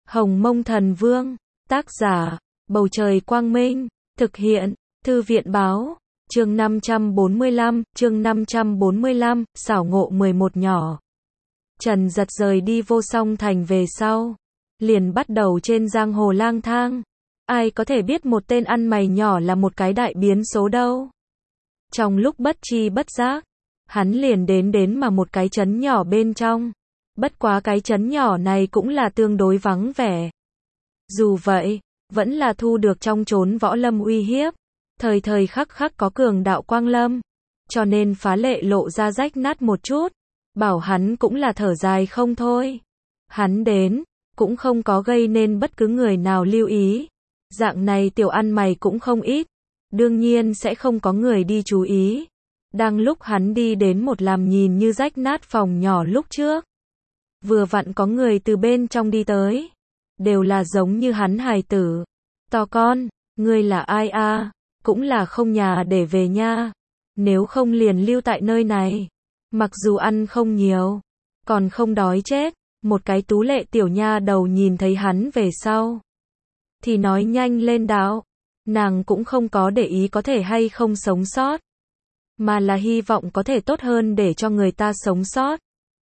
Hồng Mông Thần Vương, tác giả, Bầu Trời Quang Minh, thực hiện, Thư viện Báo, chương 545, xảo ngộ 11 nhỏ. Trần Giật rời đi Vô Song Thành về sau, liền bắt đầu trên giang hồ lang thang. Ai có thể biết một tên ăn mày nhỏ là một cái đại biến số đâu. Trong lúc bất tri bất giác, hắn liền đến mà một cái trấn nhỏ bên trong. Bất quá cái trấn nhỏ này cũng là tương đối vắng vẻ. Dù vậy, vẫn là thu được trong chốn võ lâm uy hiếp. Thời thời khắc khắc có cường đạo quang lâm. Cho nên phá lệ lộ ra rách nát một chút. Bảo hắn cũng là thở dài không thôi. Hắn đến, cũng không có gây nên bất cứ người nào lưu ý. Dạng này tiểu ăn mày cũng không ít. Đương nhiên sẽ không có người đi chú ý. Đang lúc hắn đi đến một làm nhìn như rách nát phòng nhỏ lúc trước. Vừa vặn có người từ bên trong đi tới. Đều là giống như hắn hài tử. To con, ngươi là ai a? Cũng là không nhà để về nha. Nếu không liền lưu tại nơi này. Mặc dù ăn không nhiều, còn không đói chết. Một cái tú lệ tiểu nha đầu nhìn thấy hắn về sau. Thì nói nhanh lên đạo. Nàng cũng không có để ý có thể hay không sống sót. Mà là hy vọng có thể tốt hơn để cho người ta sống sót.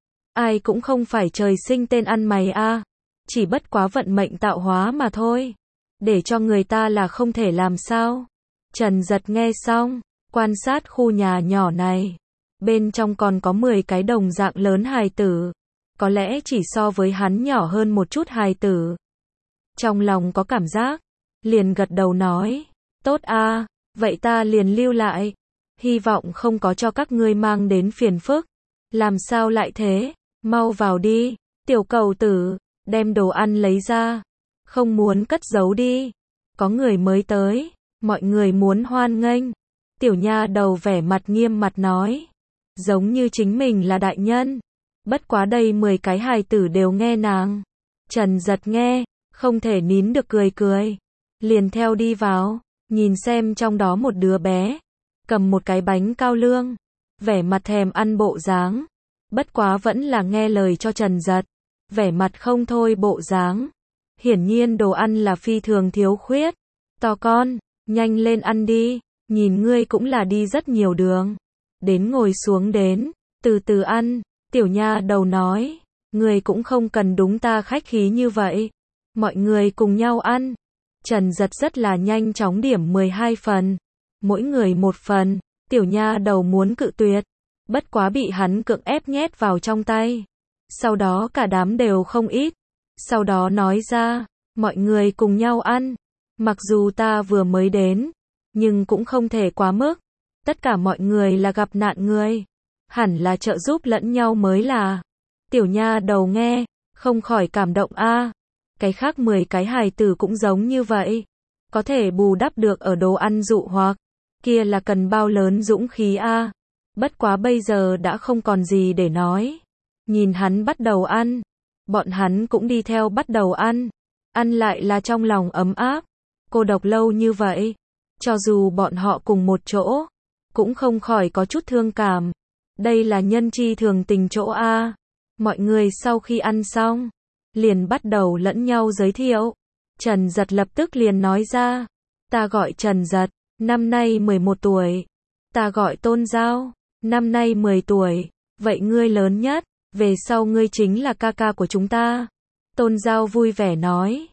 Ai cũng không phải trời sinh tên ăn mày a, chỉ bất quá vận mệnh tạo hóa mà thôi. Để cho người ta là không thể làm sao. Trần Giật nghe xong, quan sát khu nhà nhỏ này. Bên trong còn có 10 cái đồng dạng lớn hài tử. Có lẽ chỉ so với hắn nhỏ hơn một chút hài tử. Trong lòng có cảm giác, liền gật đầu nói, tốt a, vậy ta liền lưu lại. Hy vọng không có cho các ngươi mang đến phiền phức. Làm sao lại thế? Mau vào đi, tiểu cầu tử, đem đồ ăn lấy ra. Không muốn cất giấu đi. Có người mới tới, mọi người muốn hoan nghênh. Tiểu nha đầu vẻ mặt nghiêm mặt nói. Giống như chính mình là đại nhân. Bất quá đây 10 cái hài tử đều nghe nàng. Trần Giật nghe, không thể nín được cười. Liền theo đi vào, nhìn xem trong đó một đứa bé. Cầm một cái bánh cao lương. Vẻ mặt thèm ăn bộ dáng. Bất quá vẫn là nghe lời cho Trần Giật. Vẻ mặt không thôi bộ dáng. Hiển nhiên đồ ăn là phi thường thiếu khuyết. To con, nhanh lên ăn đi. Nhìn ngươi cũng là đi rất nhiều đường. Đến ngồi xuống đến, từ từ ăn. Tiểu nha đầu nói. Ngươi cũng không cần đúng ta khách khí như vậy. Mọi người cùng nhau ăn. Trần Giật rất là nhanh chóng điểm 12 phần. Mỗi người một phần. Tiểu nha đầu muốn cự tuyệt. Bất quá bị hắn cưỡng ép nhét vào trong tay. Sau đó cả đám đều không ít. Sau đó nói ra, mọi người cùng nhau ăn. Mặc dù ta vừa mới đến, nhưng cũng không thể quá mức. Tất cả mọi người là gặp nạn người. Hẳn là trợ giúp lẫn nhau mới là. Tiểu nha đầu nghe, không khỏi cảm động a. Cái khác 10 cái hài tử cũng giống như vậy. Có thể bù đắp được ở đồ ăn dụ hoặc. Kia là cần bao lớn dũng khí a. Bất quá bây giờ đã không còn gì để nói. Nhìn hắn bắt đầu ăn. Bọn hắn cũng đi theo bắt đầu ăn. Ăn lại là trong lòng ấm áp. Cô độc lâu như vậy. Cho dù bọn họ cùng một chỗ. Cũng không khỏi có chút thương cảm. Đây là nhân chi thường tình chỗ a. Mọi người sau khi ăn xong. Liền bắt đầu lẫn nhau giới thiệu. Trần Giật lập tức liền nói ra. Ta gọi Trần Giật. Năm nay 11 tuổi. Ta gọi Tôn Giao. Năm nay 10 tuổi. Vậy ngươi lớn nhất. Về sau ngươi chính là ca ca của chúng ta. Tôn Giao vui vẻ nói.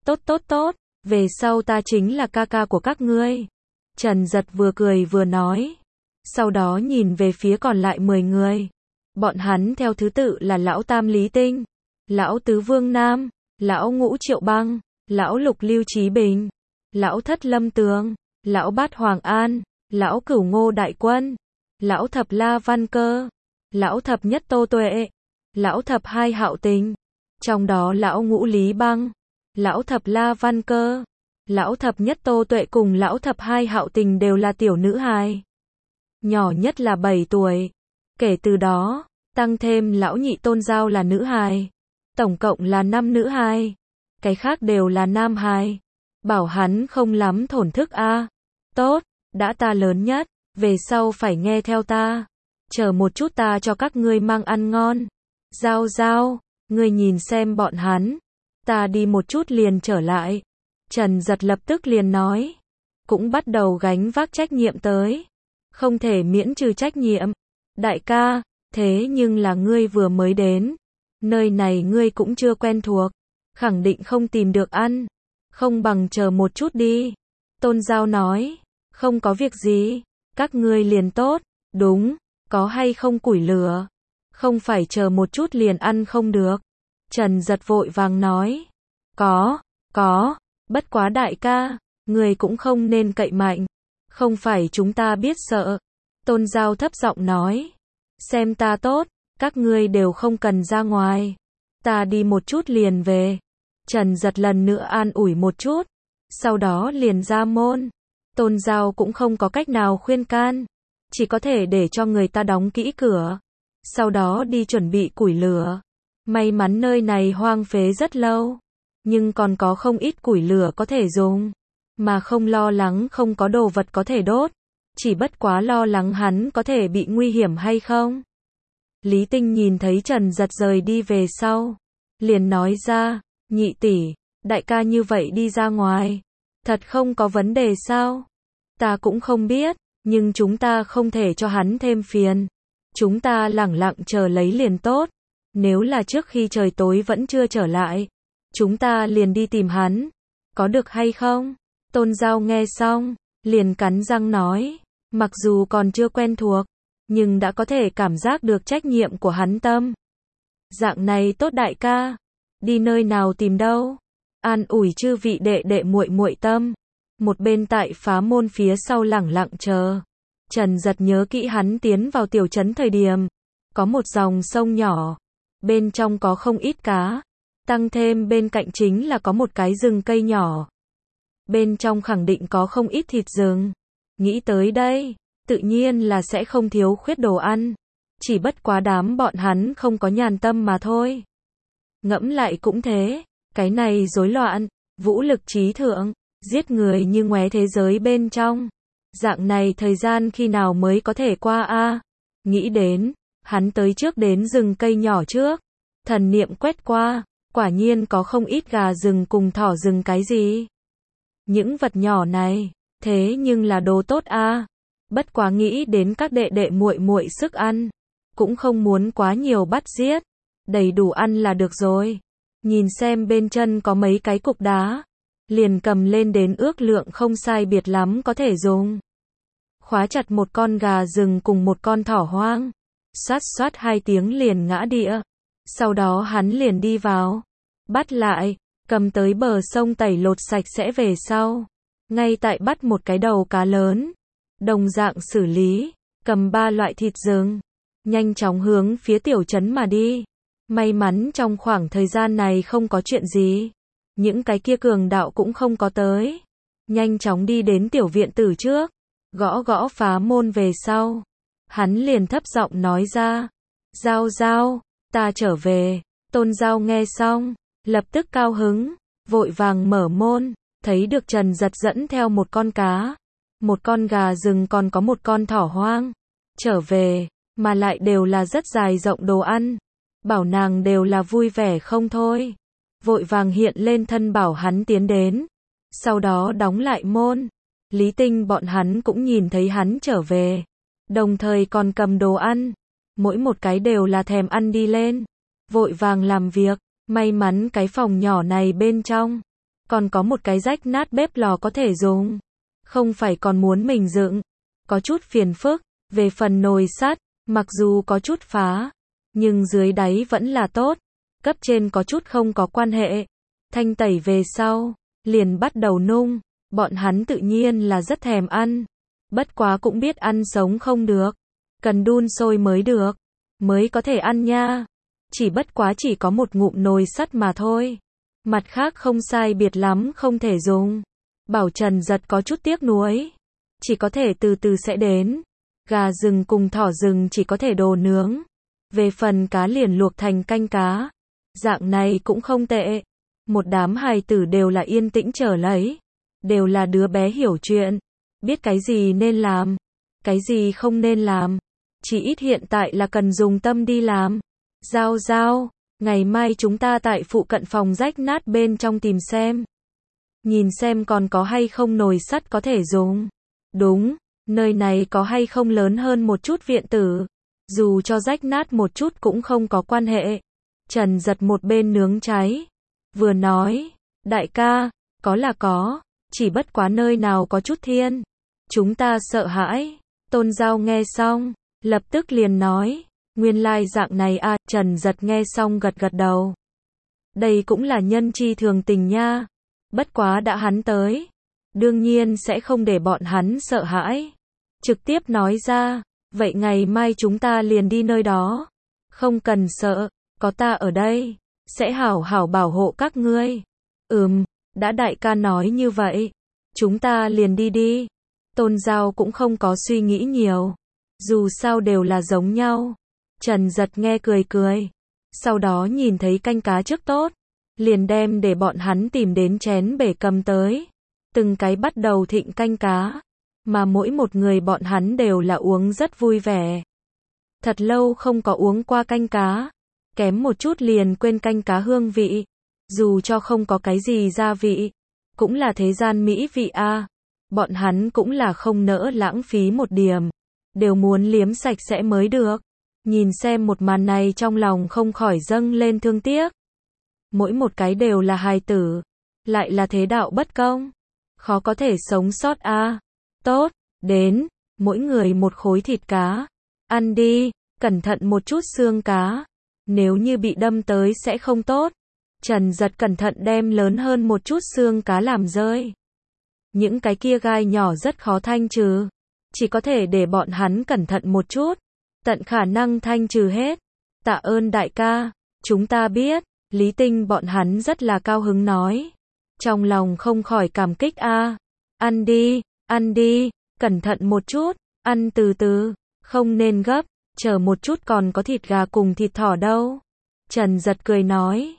Tốt. Về sau ta chính là ca ca của các ngươi. Trần Giật vừa cười vừa nói. Sau đó nhìn về phía còn lại 10 người. Bọn hắn theo thứ tự là Lão Tam Lý Tinh. Lão Tứ Vương Nam. Lão Ngũ Triệu Băng. Lão Lục Lưu Chí Bình. Lão Thất Lâm Tường. Lão Bát Hoàng An. Lão Cửu Ngô Đại Quân. Lão Thập La Văn Cơ. Lão Thập Nhất Tô Tuệ. Lão Thập Hai Hạo Tình. Trong đó Lão Ngũ Lý Băng. Lão Thập La Văn Cơ. Lão Thập Nhất Tô Tuệ cùng Lão Thập Hai Hạo Tình đều là tiểu nữ hài. Nhỏ nhất là 7 tuổi. Kể từ đó, tăng thêm Lão Nhị Tôn Giao là nữ hài. Tổng cộng là 5 nữ hài. Cái khác đều là nam hài. Bảo hắn không lắm thổn thức a. Tốt, đã ta lớn nhất. Về sau phải nghe theo ta. Chờ một chút ta cho các ngươi mang ăn ngon. Giao, ngươi nhìn xem bọn hắn. Ta đi một chút liền trở lại. Trần Giật lập tức liền nói. Cũng bắt đầu gánh vác trách nhiệm tới. Không thể miễn trừ trách nhiệm. Đại ca, thế nhưng là ngươi vừa mới đến. Nơi này ngươi cũng chưa quen thuộc. Khẳng định không tìm được ăn. Không bằng chờ một chút đi. Tôn Giao nói. Không có việc gì. Các ngươi liền tốt. Đúng. Có hay không củi lửa? Không phải chờ một chút liền ăn không được. Trần Giật vội vàng nói. Có. Bất quá đại ca. Người cũng không nên cậy mạnh. Không phải chúng ta biết sợ. Tôn Giao thấp giọng nói. Xem ta tốt. Các ngươi đều không cần ra ngoài. Ta đi một chút liền về. Trần Giật lần nữa an ủi một chút. Sau đó liền ra môn. Tôn Giao cũng không có cách nào khuyên can. Chỉ có thể để cho người ta đóng kỹ cửa. Sau đó đi chuẩn bị củi lửa. May mắn nơi này hoang phế rất lâu. Nhưng còn có không ít củi lửa có thể dùng. Mà không lo lắng không có đồ vật có thể đốt. Chỉ bất quá lo lắng hắn có thể bị nguy hiểm hay không. Lý Tinh nhìn thấy Trần Giật rời đi về sau. Liền nói ra, nhị tỷ, đại ca như vậy đi ra ngoài. Thật không có vấn đề sao? Ta cũng không biết, nhưng chúng ta không thể cho hắn thêm phiền. Chúng ta lẳng lặng chờ lấy liền tốt. Nếu là trước khi trời tối vẫn chưa trở lại, chúng ta liền đi tìm hắn. Có được hay không? Tôn Giao nghe xong, liền cắn răng nói. Mặc dù còn chưa quen thuộc, nhưng đã có thể cảm giác được trách nhiệm của hắn tâm. Dạng này tốt đại ca. Đi nơi nào tìm đâu? An ủi chư vị đệ đệ muội muội tâm. Một bên tại phá môn phía sau lẳng lặng chờ. Trần Giật nhớ kỹ hắn tiến vào tiểu trấn thời điểm. Có một dòng sông nhỏ. Bên trong có không ít cá. Tăng thêm bên cạnh chính là có một cái rừng cây nhỏ. Bên trong khẳng định có không ít thịt rừng. Nghĩ tới đây, tự nhiên là sẽ không thiếu khuyết đồ ăn. Chỉ bất quá đám bọn hắn không có nhàn tâm mà thôi. Ngẫm lại cũng thế. Cái này rối loạn, vũ lực trí thượng, giết người như ngoé thế giới bên trong. Dạng này thời gian khi nào mới có thể qua a? Nghĩ đến, hắn tới trước đến rừng cây nhỏ trước. Thần niệm quét qua, quả nhiên có không ít gà rừng cùng thỏ rừng cái gì. Những vật nhỏ này, thế nhưng là đồ tốt a. Bất quá nghĩ đến các đệ đệ muội muội sức ăn, cũng không muốn quá nhiều bắt giết, đầy đủ ăn là được rồi. Nhìn xem bên chân có mấy cái cục đá, liền cầm lên đến ước lượng không sai biệt lắm có thể dùng. Khóa chặt một con gà rừng cùng một con thỏ hoang. Xoát xoát 2 tiếng liền ngã địa. Sau đó hắn liền đi vào, bắt lại, cầm tới bờ sông tẩy lột sạch sẽ về sau. Ngay tại bắt một cái đầu cá lớn. Đồng dạng xử lý, cầm 3 loại thịt rừng. Nhanh chóng hướng phía tiểu trấn mà đi. May mắn trong khoảng thời gian này không có chuyện gì. Những cái kia cường đạo cũng không có tới. Nhanh chóng đi đến tiểu viện tử trước. Gõ gõ phá môn về sau. Hắn liền thấp giọng nói ra. Giao, ta trở về. Tôn Giao nghe xong, lập tức cao hứng. Vội vàng mở môn. Thấy được Trần Giật dẫn theo một con cá. Một con gà rừng còn có một con thỏ hoang. Trở về, mà lại đều là rất dài rộng đồ ăn. Bảo nàng đều là vui vẻ không thôi. Vội vàng hiện lên thân bảo hắn tiến đến. Sau đó đóng lại môn. Lý Tinh bọn hắn cũng nhìn thấy hắn trở về. Đồng thời còn cầm đồ ăn. Mỗi một cái đều là thèm ăn đi lên. Vội vàng làm việc. May mắn cái phòng nhỏ này bên trong còn có một cái rách nát bếp lò có thể dùng. Không phải còn muốn mình dựng. Có chút phiền phức. Về phần nồi sắt, mặc dù có chút phá, nhưng dưới đáy vẫn là tốt. Cấp trên có chút không có quan hệ. Thanh tẩy về sau, liền bắt đầu nung. Bọn hắn tự nhiên là rất thèm ăn. Bất quá cũng biết ăn sống không được. Cần đun sôi mới được. Mới có thể ăn nha. Chỉ bất quá chỉ có một ngụm nồi sắt mà thôi. Mặt khác không sai biệt lắm không thể dùng. Bảo Trần Giật có chút tiếc nuối. Chỉ có thể từ từ sẽ đến. Gà rừng cùng thỏ rừng chỉ có thể đồ nướng. Về phần cá liền luộc thành canh cá. Dạng này cũng không tệ. Một đám hài tử đều là yên tĩnh chờ lấy. Đều là đứa bé hiểu chuyện. Biết cái gì nên làm. Cái gì không nên làm. Chỉ ít hiện tại là cần dùng tâm đi làm. Giao, Ngày mai chúng ta tại phụ cận phòng rách nát bên trong tìm xem. Nhìn xem còn có hay không nồi sắt có thể dùng. Đúng, nơi này có hay không lớn hơn một chút viện tử. Dù cho rách nát một chút cũng không có quan hệ. Trần Giật một bên nướng cháy. Vừa nói, đại ca, có là có, chỉ bất quá nơi nào có chút thiên. Chúng ta sợ hãi. Tôn Giao nghe xong, lập tức liền nói, nguyên lai dạng này à, Trần Giật nghe xong gật gật đầu. Đây cũng là nhân chi thường tình nha. Bất quá đã hắn tới, đương nhiên sẽ không để bọn hắn sợ hãi. Trực tiếp nói ra, vậy ngày mai chúng ta liền đi nơi đó. Không cần sợ, có ta ở đây, sẽ hảo hảo bảo hộ các ngươi. Đã đại ca nói như vậy, chúng ta liền đi đi. Tôn Giao cũng không có suy nghĩ nhiều, dù sao đều là giống nhau. Trần Giật nghe cười cười, sau đó nhìn thấy canh cá trước tốt, liền đem để bọn hắn tìm đến chén bể cầm tới. Từng cái bắt đầu thịnh canh cá, mà mỗi một người bọn hắn đều là uống rất vui vẻ. Thật lâu không có uống qua canh cá, kém một chút liền quên canh cá hương vị. Dù cho không có cái gì gia vị, cũng là thế gian mỹ vị a. Bọn hắn cũng là không nỡ lãng phí một điểm, đều muốn liếm sạch sẽ mới được. Nhìn xem một màn này trong lòng không khỏi dâng lên thương tiếc. Mỗi một cái đều là hài tử, lại là thế đạo bất công, khó có thể sống sót a. Tốt, đến, mỗi người một khối thịt cá, ăn đi, cẩn thận một chút xương cá, nếu như bị đâm tới sẽ không tốt. Trần Giật cẩn thận đem lớn hơn một chút xương cá làm rơi. Những cái kia gai nhỏ rất khó thanh trừ, chỉ có thể để bọn hắn cẩn thận một chút, tận khả năng thanh trừ hết. Tạ ơn đại ca, chúng ta biết. Lý Tinh bọn hắn rất là cao hứng nói, trong lòng không khỏi cảm kích a. Ăn đi, cẩn thận một chút, ăn từ từ, không nên gấp, chờ một chút còn có thịt gà cùng thịt thỏ đâu. Trần Giật cười nói,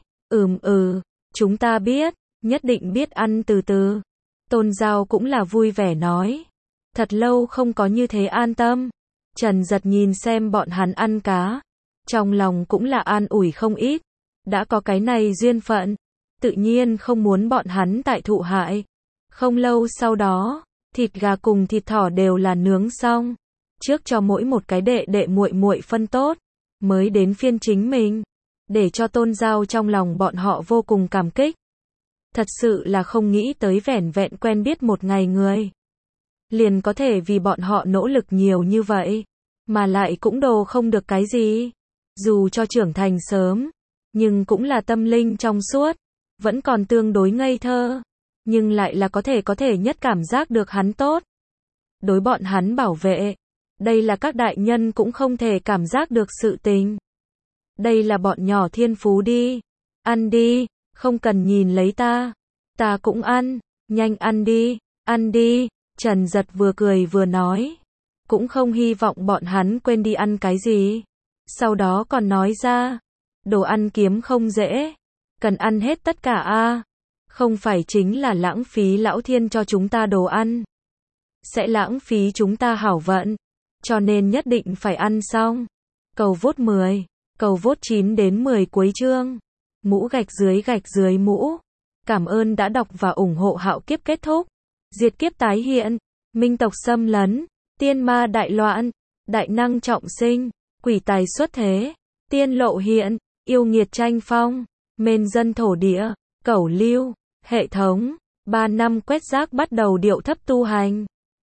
chúng ta biết, nhất định biết ăn từ từ. Tôn Giao cũng là vui vẻ nói, thật lâu không có như thế an tâm. Trần Giật nhìn xem bọn hắn ăn cá, trong lòng cũng là an ủi không ít. Đã có cái này duyên phận, tự nhiên không muốn bọn hắn tại thụ hại. Không lâu sau đó, thịt gà cùng thịt thỏ đều là nướng xong, trước cho mỗi một cái đệ đệ muội muội phân tốt, mới đến phiên chính mình, để cho Tôn Giao trong lòng bọn họ vô cùng cảm kích. Thật sự là không nghĩ tới vẻn vẹn quen biết một ngày người, liền có thể vì bọn họ nỗ lực nhiều như vậy, mà lại cũng đồ không được cái gì. Dù cho trưởng thành sớm, nhưng cũng là tâm linh trong suốt, vẫn còn tương đối ngây thơ, nhưng lại là có thể nhất cảm giác được hắn tốt. Đối bọn hắn bảo vệ, đây là các đại nhân cũng không thể cảm giác được sự tình. Đây là bọn nhỏ thiên phú đi. Ăn đi, không cần nhìn lấy ta. Ta cũng ăn, nhanh ăn đi. Trần Giật vừa cười vừa nói, cũng không hy vọng bọn hắn quên đi ăn cái gì. Sau đó còn nói ra, đồ ăn kiếm không dễ, cần ăn hết tất cả a. Không phải chính là lãng phí lão thiên cho chúng ta đồ ăn, sẽ lãng phí chúng ta hảo vận, cho nên nhất định phải ăn xong. Cầu vote 10, cầu vote 9 đến 10 cuối chương. Mũ gạch dưới mũ. Cảm ơn đã đọc và ủng hộ. Hạo kiếp kết thúc, diệt kiếp tái hiện, minh tộc xâm lấn, tiên ma đại loạn, đại năng trọng sinh, quỷ tài xuất thế, tiên lộ hiện, yêu nghiệt tranh phong, mên dân thổ địa, cẩu lưu, hệ thống, 3 năm quét rác bắt đầu điệu thấp tu hành.